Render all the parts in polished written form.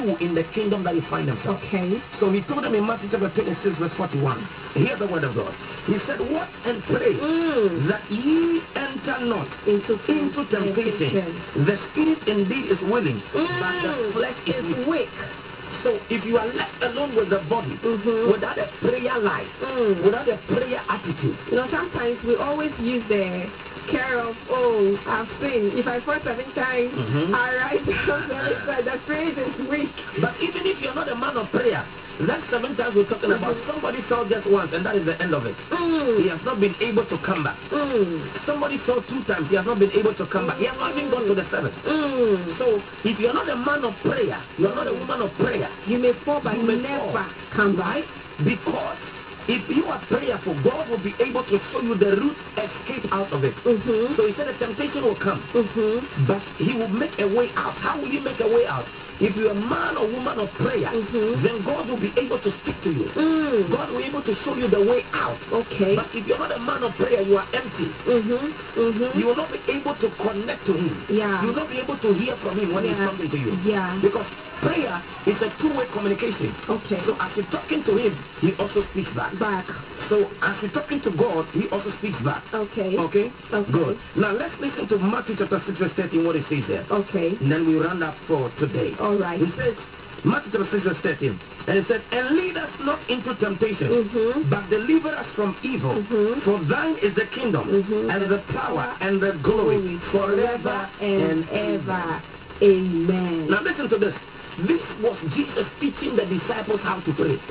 in the kingdom that he find himself. Okay. So he told them in Matthew chapter 26 verse 41. Hear the word of God. He said, watch and pray that ye enter not into temptation. The spirit indeed is willing, but the flesh is weak. So if you are left alone with the body, without a prayer life, without a prayer attitude. You know, sometimes we always use the care of, oh, I've sinned. If I fall 7 times, I rise up 7 times. The spirit is weak. But even if you're not a man of prayer, that 7 times we're talking about, somebody fell just once and that is the end of it. He has not been able to come back. Somebody fell 2 times, he has not been able to come back. He has not even gone to the 7th. So if you're not a man of prayer, you're not a woman of prayer, you may fall but you may never come back. Because if you are prayerful, God will be able to show you the route escape out of it. So he said the temptation will come, but he will make a way out. How will he make a way out? If you're a man or woman of prayer, then God will be able to speak to you. God will be able to show you the way out. Okay. But if you're not a man of prayer, you are empty. You will not be able to connect to him. Yeah. You will not be able to hear from him when he's talking to you. Yeah. Because prayer is a two-way communication. Okay. So as you're talking to him, he also speaks back. So as you're talking to God, he also speaks back. Okay. Okay? Good. Now let's listen to Matthew chapter 6 verse 13, what it says there. Okay. And then we round up for today. All right. He says, Matthew chapter 6 verse 13. And it said, and lead us not into temptation, but deliver us from evil. For thine is the kingdom, and the power, and the glory, forever and ever. Amen. Now listen to this. This was Jesus teaching the disciples how to pray.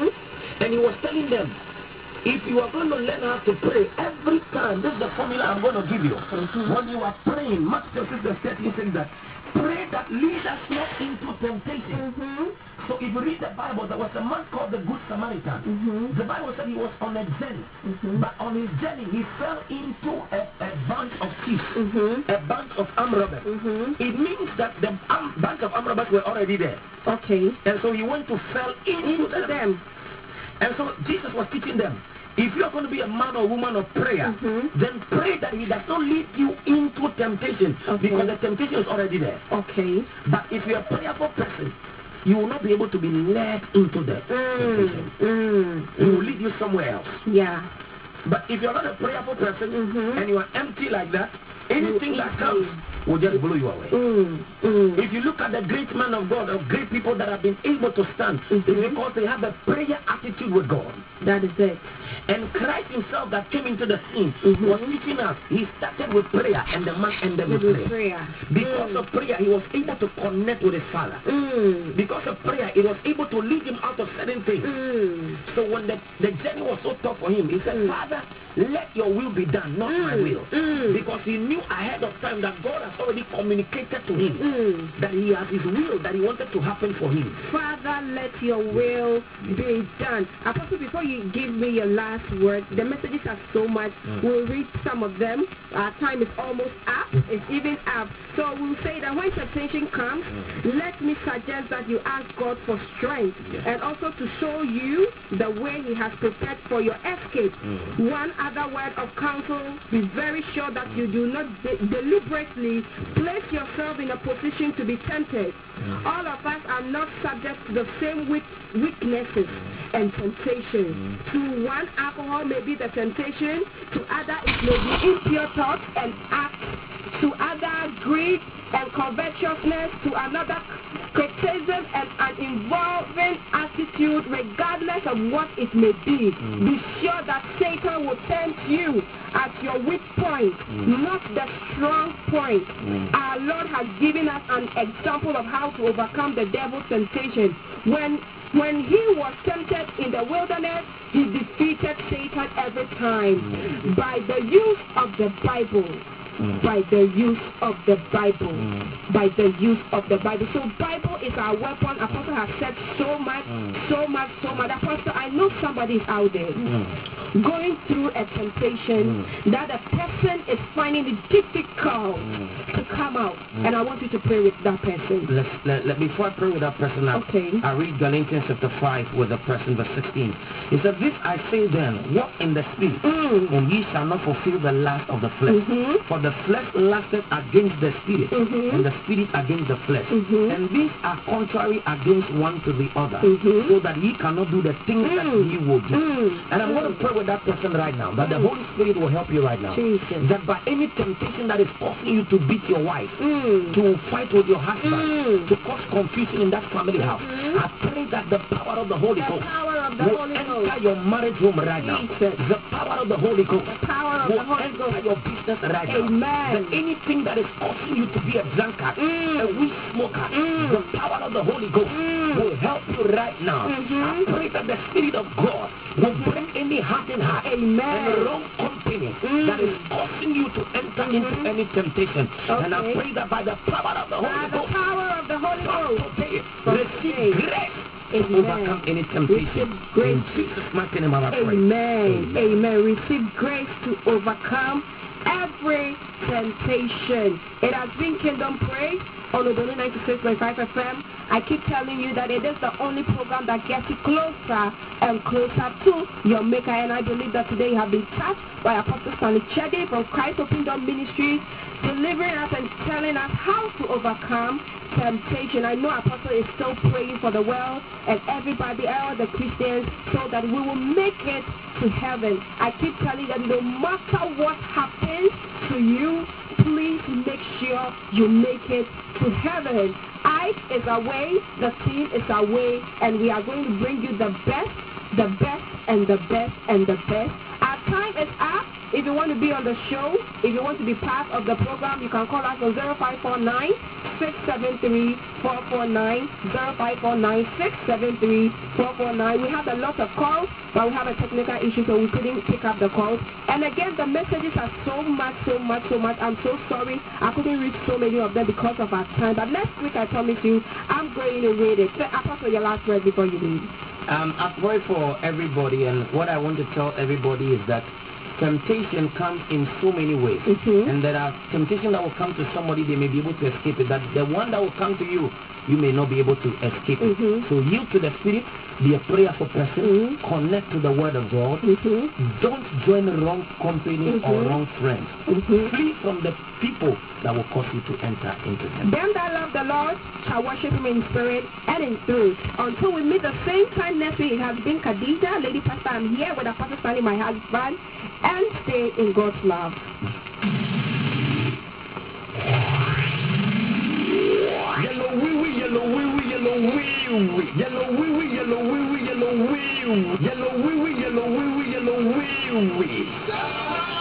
And he was telling them, if you are going to learn how to pray every time, this is the formula I'm going to give you. When you are praying, Matthew 6 verse 13 says that, pray that lead us not into temptation. So if you read the Bible, there was a man called the Good Samaritan. The Bible said he was on a journey. But on his journey, he fell into a bunch of thieves, a bunch of armed robbers. It means that the bunch of armed robbers were already there. Okay. And so he went to fell into them. And so Jesus was teaching them, if you are going to be a man or woman of prayer, then pray that he does not lead you into temptation, because the temptation is already there. Okay. But if you're a prayerful person, you will not be able to be led into the temptation. He will lead you somewhere else. Yeah. But if you're not a prayerful person and you are empty like that, anything that comes will just blow you away. If you look at the great men of God, or great people that have been able to stand, it's because they have a prayer attitude with God. That is it. And Christ himself that came into the scene was teaching us. He started with prayer, and the man ended with prayer. Because of prayer, he was able to connect with his Father. Because of prayer, it was able to lead him out of certain things. So when the journey was so tough for him, he said, Father, let your will be done, not my will. Because he knew ahead of time that God has already communicated to him that he has his will, that he wanted to happen for him. Father, let your will be done. Apostle, before you give me your last word, the messages are so much. We'll read some of them. Our time is almost up. It's even up. So we'll say that when temptation comes, let me suggest that you ask God for strength and also to show you the way he has prepared for your escape. One other word of counsel, be very sure that you do not deliberately place yourself in a position to be tempted. All of us are not subject to the same weaknesses and temptations. To one, alcohol may be the temptation. To other, it may be impure thoughts and acts. To other, greed and covetousness. To another, criticism and an involving attitude, regardless of what it may be. Be sure that Satan will tempt you at your weak point, not the strong point. Our Lord has given us an example of how to overcome the devil's temptation. When he was tempted in the wilderness, he defeated Satan every time by the use of the Bible. By the use of the Bible. By the use of the Bible. So Bible is our weapon. Apostle has said so much. Apostle, I know somebody is out there going through a temptation that a person is finding it difficult to come out. And I want you to pray with that person. Before I pray with that person, I read Galatians chapter 5 with the person, verse 16. It says, this I say then, walk in the spirit, and ye shall not fulfill the lust of the flesh. For the flesh lusteth against the spirit, and the spirit against the flesh. And these are contrary against one to the other, so that ye cannot do the things that ye will do. And I'm going to pray with that person right now, that the Holy Spirit will help you right now. That by any temptation that is causing you to beat your wife, to fight with your husband, to cause confusion in that family house, I pray that the power of the Holy Ghost will enter your marriage room right now. The power of the Holy Ghost will enter your business right now. That anything that is causing you to be a drunkard, a weed smoker, the power of the Holy Ghost will help you right now. I pray that the Spirit of God will bring any hardened heart and wrong company that is causing you to enter into any temptation. And I pray that by the power of the Holy Ghost, receive grace to overcome any temptation. In Jesus' mighty name I pray. Amen. Receive grace to overcome every temptation. It has been Kingdom Praise on Odoni 96.5 FM. I keep telling you that it is the only program that gets you closer and closer to your Maker. And I believe that today you have been touched by Apostle Stanley Chege from Christ Open Door Ministries, delivering us and telling us how to overcome temptation. I know Apostle is still praying for the world and everybody, all the Christians, so that we will make it to heaven. I keep telling them, no matter what happens to you, please make sure you make it to heaven. Ike is away, the team is away, and we are going to bring you the best, and the best, and the best. Our time is up. If you want to be on the show, if you want to be part of the program, you can call us on 0549 673 449, 0549 673 449. We have a lot of calls, but we have a technical issue, so we couldn't pick up the calls. And again, the messages are so much. I'm so sorry I couldn't read so many of them because of our time. But next week, I promise you, I'm going to read it. Apostle, your last word before you leave. I pray for everybody, and what I want to tell everybody is that temptation comes in so many ways, and there are temptations that will come to somebody, they may be able to escape it, that the one that will come to you, you may not be able to escape it. So yield to the Spirit, be a prayerful person, connect to the Word of God, don't join the wrong company or wrong friends, flee from the people that will cause you to enter into them. Them that love the Lord shall worship Him in spirit and in truth. Until we meet the same time next week, it has been Khadija, Lady Pastor. I'm here with Apostle Stanley, my husband, and stay in God's love. Yellow wee wee, yellow wee wee, yellow wee wee, yellow wee wee, yellow wee wee, yellow wee wee, yellow wee wee, yellow wee wee, yellow wee wee.